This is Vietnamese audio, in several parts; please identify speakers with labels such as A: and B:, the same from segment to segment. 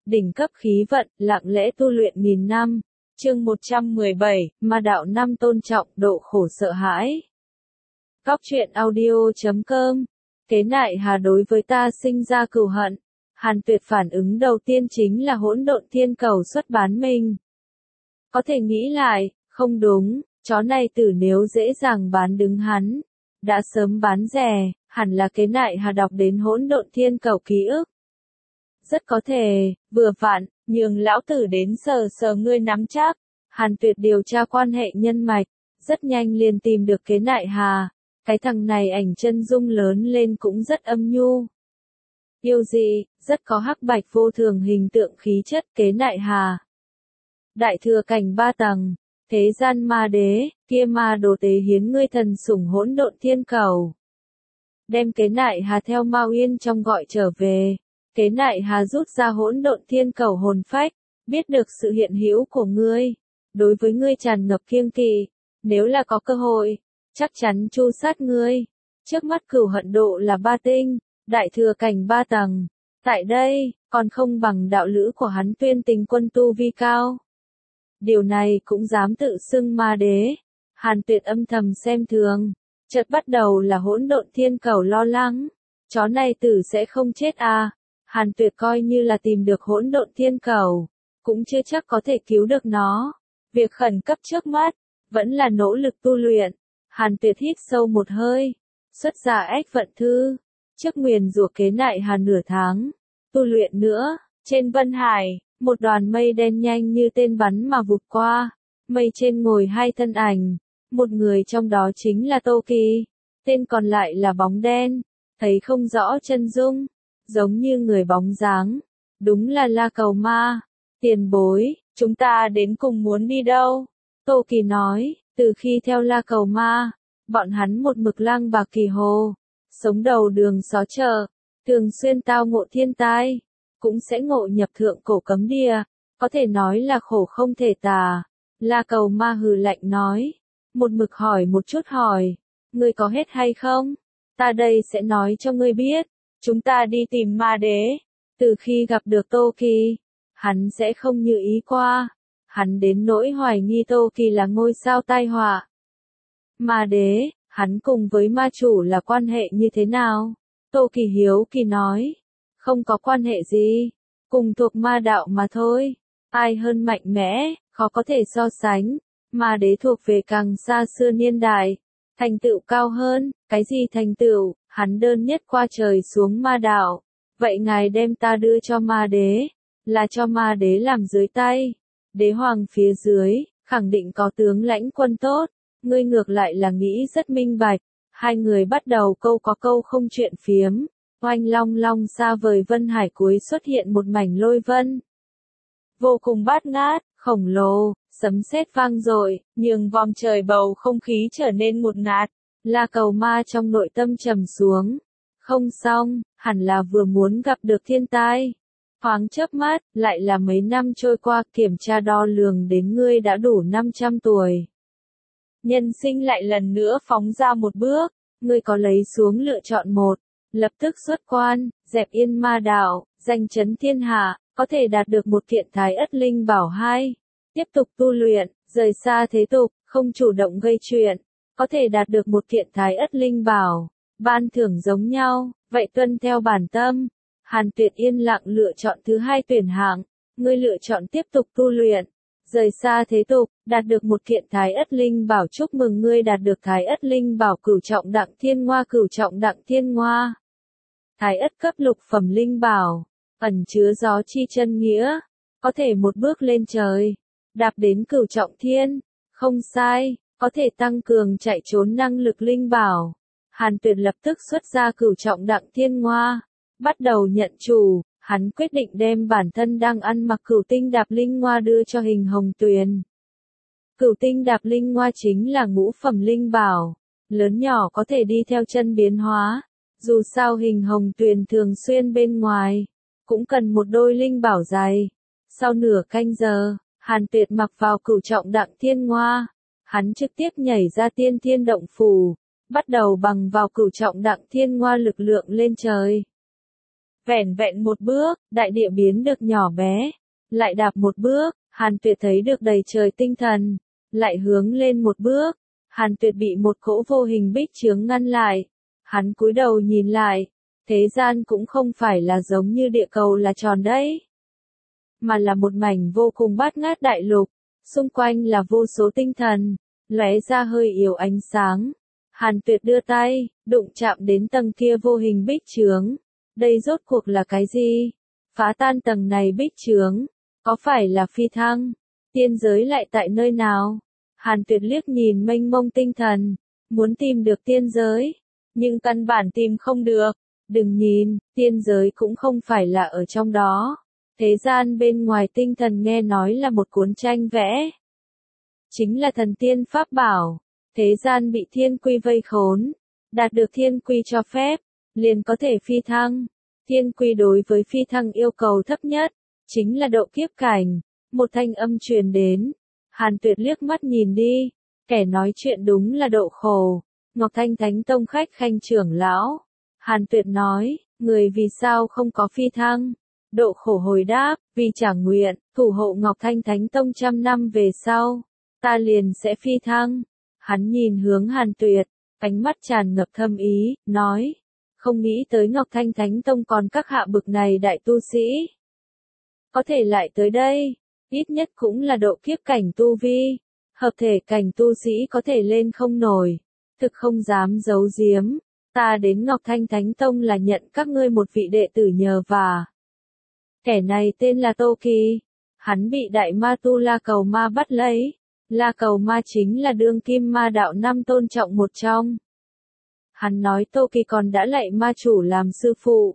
A: đỉnh cấp khí vận, lặng lẽ tu luyện nghìn năm. Chương 117, Ma đạo năm tôn trọng, độ khổ sợ hãi. Góc truyện audio.com. Kế Nại Hà đối với ta sinh ra cừu hận. Hàn Tuyệt phản ứng đầu tiên chính là hỗn độn thiên cầu xuất bán mình. Có thể nghĩ lại, không đúng, chó này tử nếu dễ dàng bán đứng hắn, đã sớm bán rẻ, hẳn là Kế Nại Hà đọc đến hỗn độn thiên cầu ký ức. Rất có thể, vừa vặn, nhường lão tử đến sờ sờ ngươi nắm chắc. Hàn Tuyệt điều tra quan hệ nhân mạch, rất nhanh liền tìm được Kế Nại Hà. Cái thằng này ảnh chân dung lớn lên cũng rất âm nhu. Yêu dị, rất có hắc bạch vô thường hình tượng khí chất Kế Nại Hà. Đại thừa cảnh 3 tầng, thế gian ma đế, kia ma đồ tế hiến ngươi thần sủng hỗn độn thiên cầu. Đem Kế Nại Hà theo Mao Yên trong gọi trở về. Kế Nại Hà rút ra hỗn độn thiên cầu hồn phách, biết được sự hiện hữu của ngươi, đối với ngươi tràn ngập kiêng kỵ, nếu là có cơ hội, chắc chắn tru sát ngươi. Trước mắt cửu hận độ là 3 tinh, đại thừa cảnh 3 tầng, tại đây, còn không bằng đạo lữ của hắn Tuyên Tình Quân tu vi cao. Điều này cũng dám tự xưng ma đế. Hàn Tuyệt âm thầm xem thường, chợt bắt đầu là hỗn độn thiên cầu lo lắng, chó này tử sẽ không chết à. Hàn Tuyệt coi như là tìm được hỗn độn thiên cầu, cũng chưa chắc có thể cứu được nó. Việc khẩn cấp trước mắt, vẫn là nỗ lực tu luyện. Hàn Tuyệt hít sâu một hơi, xuất ra ách vận thư, trước nguyền rủa Kế Nại Hà nửa tháng, tu luyện nữa. Trên Vân Hải, một đoàn mây đen nhanh như tên bắn mà vụt qua, mây trên ngồi 2 thân ảnh, một người trong đó chính là Tô Kỳ, tên còn lại là bóng đen, thấy không rõ chân dung. Giống như người bóng dáng, đúng là La Cầu Ma. Tiền bối, chúng ta đến cùng muốn đi đâu? Tô Kỳ nói, từ khi theo La Cầu Ma, bọn hắn một mực lang bạc kỳ hồ, sống đầu đường xó chợ, thường xuyên tao ngộ thiên tai, cũng sẽ ngộ nhập thượng cổ cấm địa, có thể nói là khổ không thể tả. La Cầu Ma hừ lạnh nói, một mực hỏi một chút hỏi, ngươi có hết hay không? Ta đây sẽ nói cho ngươi biết. Chúng ta đi tìm ma đế. Từ khi gặp được Tô Kỳ, hắn sẽ không như ý qua. Hắn đến nỗi hoài nghi Tô Kỳ là ngôi sao tai họa. Ma đế, hắn cùng với ma chủ là quan hệ như thế nào? Tô Kỳ hiếu kỳ nói. Không có quan hệ gì. Cùng thuộc ma đạo mà thôi. Ai hơn mạnh mẽ, khó có thể so sánh. Ma đế thuộc về càng xa xưa niên đại. Thành tựu cao hơn, cái gì thành tựu? Hắn đơn nhất qua trời xuống ma đạo. Vậy ngài đem ta đưa cho ma đế, là cho ma đế làm dưới tay. Đế hoàng phía dưới, khẳng định có tướng lãnh quân tốt. Ngươi ngược lại là nghĩ rất minh bạch. Hai người bắt đầu câu có câu không chuyện phiếm. Oanh long long xa vời Vân Hải cuối xuất hiện một mảnh lôi vân. Vô cùng bát ngát, khổng lồ, sấm sét vang dội, nhường vòm trời bầu không khí trở nên ngột ngạt. La Cầu Ma trong nội tâm trầm xuống. Không xong, hẳn là vừa muốn gặp được thiên tai. Thoáng chớp mắt, lại là mấy năm trôi qua, kiểm tra đo lường đến ngươi đã đủ 500 tuổi. Nhân sinh lại lần nữa phóng ra một bước, ngươi có lấy xuống lựa chọn một, lập tức xuất quan, dẹp yên ma đạo, danh chấn thiên hạ, có thể đạt được một kiện thái ất linh bảo 2. Tiếp tục tu luyện, rời xa thế tục, không chủ động gây chuyện. Có thể đạt được một kiện thái ất linh bảo, ban thưởng giống nhau, vậy tuân theo bản tâm. Hàn Tuyệt yên lặng lựa chọn thứ 2 tuyển hạng, ngươi lựa chọn tiếp tục tu luyện, rời xa thế tục, đạt được một kiện thái ất linh bảo. Chúc mừng ngươi đạt được thái ất linh bảo cửu trọng đặng thiên ngoa. Cửu trọng đặng thiên ngoa, thái ất cấp lục phẩm linh bảo, ẩn chứa gió chi chân nghĩa, có thể một bước lên trời, đạp đến cửu trọng thiên. Không sai. Có thể tăng cường chạy trốn năng lực linh bảo. Hàn Tuyệt lập tức xuất ra cửu trọng đặng thiên ngoa, bắt đầu nhận chủ. Hắn quyết định đem bản thân đang ăn mặc cửu tinh đạp linh ngoa đưa cho Hình Hồng Tuyền. Cửu tinh đạp linh ngoa chính là ngũ phẩm linh bảo, lớn nhỏ có thể đi theo chân biến hóa. Dù sao Hình Hồng Tuyền thường xuyên bên ngoài, cũng cần một đôi linh bảo giày. Sau nửa canh giờ, Hàn Tuyệt mặc vào cửu trọng đặng thiên ngoa. Hắn trực tiếp nhảy ra tiên thiên động phủ, bắt đầu bằng vào cửu trọng đặng thiên ngoa lực lượng lên trời. Vẻn vẹn một bước, đại địa biến được nhỏ bé. Lại đạp một bước, Hàn Tuyệt thấy được đầy trời tinh thần. Lại hướng lên một bước, Hàn Tuyệt bị một cỗ vô hình bích chướng ngăn lại. Hắn cúi đầu nhìn lại, thế gian cũng không phải là giống như địa cầu là tròn đấy, mà là một mảnh vô cùng bát ngát đại lục, xung quanh là vô số tinh thần, lóe ra hơi yếu ánh sáng. Hàn Tuyệt đưa tay, đụng chạm đến tầng kia vô hình bích chướng. Đây rốt cuộc là cái gì? Phá tan tầng này bích chướng, có phải là phi thăng? Tiên giới lại tại nơi nào? Hàn Tuyệt liếc nhìn mênh mông tinh thần, muốn tìm được tiên giới, nhưng căn bản tìm không được. Đừng nhìn, tiên giới cũng không phải là ở trong đó. Thế gian bên ngoài tinh thần nghe nói là một cuốn tranh vẽ. Chính là thần tiên pháp bảo. Thế gian bị thiên quy vây khốn. Đạt được thiên quy cho phép, liền có thể phi thăng. Thiên quy đối với phi thăng yêu cầu thấp nhất, chính là độ kiếp cảnh. Một thanh âm truyền đến. Hàn Tuyệt liếc mắt nhìn đi. Kẻ nói chuyện đúng là Độ Khổ, Ngọc Thanh Thánh Tông khách khanh trưởng lão. Hàn Tuyệt nói, người vì sao không có phi thăng? Độ Khổ hồi đáp, vì chẳng nguyện, thủ hộ Ngọc Thanh Thánh Tông 100 năm về sau, ta liền sẽ phi thăng. Hắn nhìn hướng Hàn Tuyệt, ánh mắt tràn ngập thâm ý, nói, không nghĩ tới Ngọc Thanh Thánh Tông còn các hạ bực này đại tu sĩ. Có thể lại tới đây, ít nhất cũng là độ kiếp cảnh tu vi, hợp thể cảnh tu sĩ có thể lên không nổi, thực không dám giấu giếm. Ta đến Ngọc Thanh Thánh Tông là nhận các ngươi một vị đệ tử nhờ vả. Kẻ này tên là Tô Kỳ. Hắn bị đại ma tu La Cầu Ma bắt lấy. La Cầu Ma chính là đương kim ma đạo 5 tôn trọng một trong. Hắn nói Tô Kỳ còn đã lạy ma chủ làm sư phụ.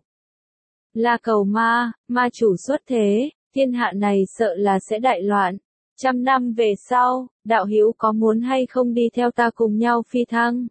A: La Cầu Ma, ma chủ xuất thế, thiên hạ này sợ là sẽ đại loạn. 100 năm về sau, đạo hữu có muốn hay không đi theo ta cùng nhau phi thăng?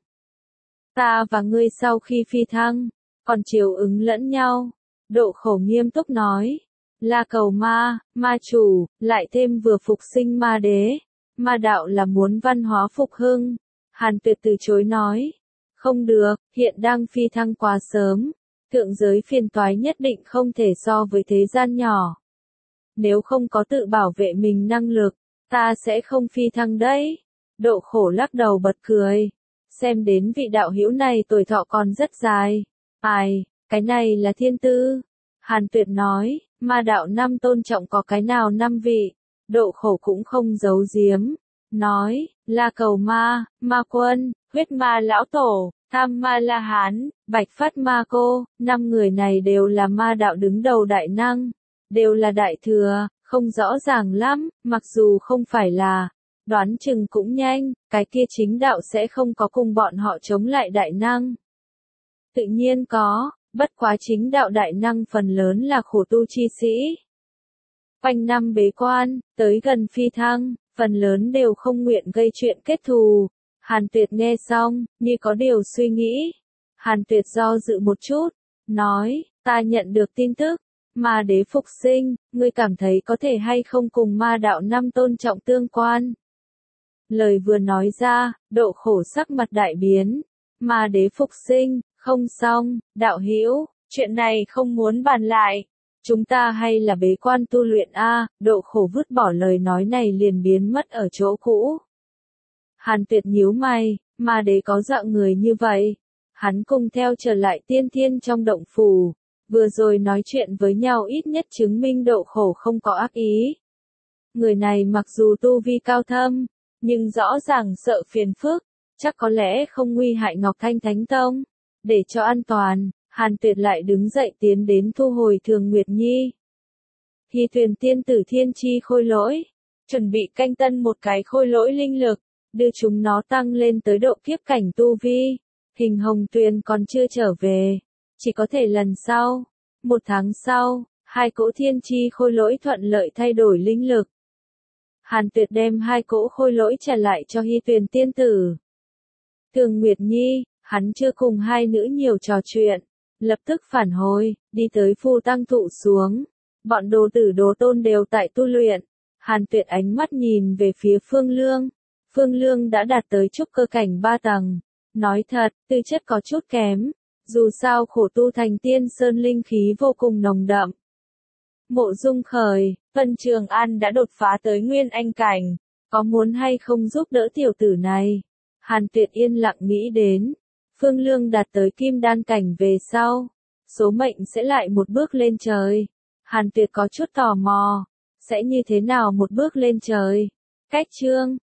A: Ta và ngươi sau khi phi thăng, còn chiều ứng lẫn nhau. Độ Khổ nghiêm túc nói. La Cầu Ma, ma chủ, lại thêm vừa phục sinh ma đế. Ma đạo là muốn văn hóa phục hưng. Hàn Tuyệt từ chối nói. Không được, hiện đang phi thăng quá sớm. Thượng giới phiền toái nhất định không thể so với thế gian nhỏ. Nếu không có tự bảo vệ mình năng lực, ta sẽ không phi thăng đấy. Độ Khổ lắc đầu bật cười. Xem đến vị đạo hữu này tuổi thọ còn rất dài. Ai, cái này là thiên tư. Hàn Tuyệt nói, ma đạo 5 tôn trọng có cái nào 5 vị. Độ Khổ cũng không giấu giếm. Nói, La Cầu Ma, Ma Quân, Huyết Ma Lão Tổ, Tham Ma La Hán, Bạch Phát Ma Cô, 5 người này đều là ma đạo đứng đầu đại năng. Đều là đại thừa, không rõ ràng lắm, mặc dù không phải là. Đoán chừng cũng nhanh, cái kia chính đạo sẽ không có cùng bọn họ chống lại đại năng. Tự nhiên có, bất quá chính đạo đại năng phần lớn là khổ tu chi sĩ. Quanh năm bế quan, tới gần phi thăng, phần lớn đều không nguyện gây chuyện kết thù. Hàn Tuyệt nghe xong, như có điều suy nghĩ. Hàn Tuyệt do dự một chút, nói, ta nhận được tin tức. Ma đế phục sinh, ngươi cảm thấy có thể hay không cùng ma đạo 5 tôn trọng tương quan? Lời vừa nói ra, Độ Khổ sắc mặt đại biến. Ma đế phục sinh, không xong, đạo hữu, chuyện này không muốn bàn lại. Chúng ta hay là bế quan tu luyện a? Độ Khổ vứt bỏ lời nói này liền biến mất ở chỗ cũ. Hàn Tuyệt nhíu mày, ma đế có dạng người như vậy. Hắn cùng theo trở lại tiên thiên trong động phủ. Vừa rồi nói chuyện với nhau ít nhất chứng minh Độ Khổ không có ác ý. Người này mặc dù tu vi cao thâm, nhưng rõ ràng sợ phiền phức, chắc có lẽ không nguy hại Ngọc Thanh Thánh Tông. Để cho an toàn, Hàn Tuyệt lại đứng dậy tiến đến thu hồi Thường Nguyệt Nhi. Hy Tuyền tiên tử thiên chi khôi lỗi, chuẩn bị canh tân một cái khôi lỗi linh lực, đưa chúng nó tăng lên tới độ kiếp cảnh tu vi. Hình Hồng Tuyền còn chưa trở về, chỉ có thể lần sau. 1 tháng sau, 2 cỗ thiên chi khôi lỗi thuận lợi thay đổi linh lực. Hàn Tuyệt đem 2 cỗ khôi lỗi trả lại cho Hy Tuyền tiên tử. Thường Nguyệt Nhi, hắn chưa cùng 2 nữ nhiều trò chuyện, lập tức phản hồi, đi tới Phù Tăng thụ xuống. Bọn đồ tử đồ tôn đều tại tu luyện. Hàn Tuyệt ánh mắt nhìn về phía Phương Lương. Phương Lương đã đạt tới trúc cơ cảnh 3 tầng. Nói thật, tư chất có chút kém. Dù sao khổ tu thành tiên sơn linh khí vô cùng nồng đậm. Mộ Dung Khởi, Vân Trường An đã đột phá tới Nguyên Anh cảnh, có muốn hay không giúp đỡ tiểu tử này? Hàn Tuyệt yên lặng nghĩ đến, Phương Lương đạt tới Kim Đan cảnh về sau, số mệnh sẽ lại một bước lên trời. Hàn Tuyệt có chút tò mò, sẽ như thế nào một bước lên trời? Cách chương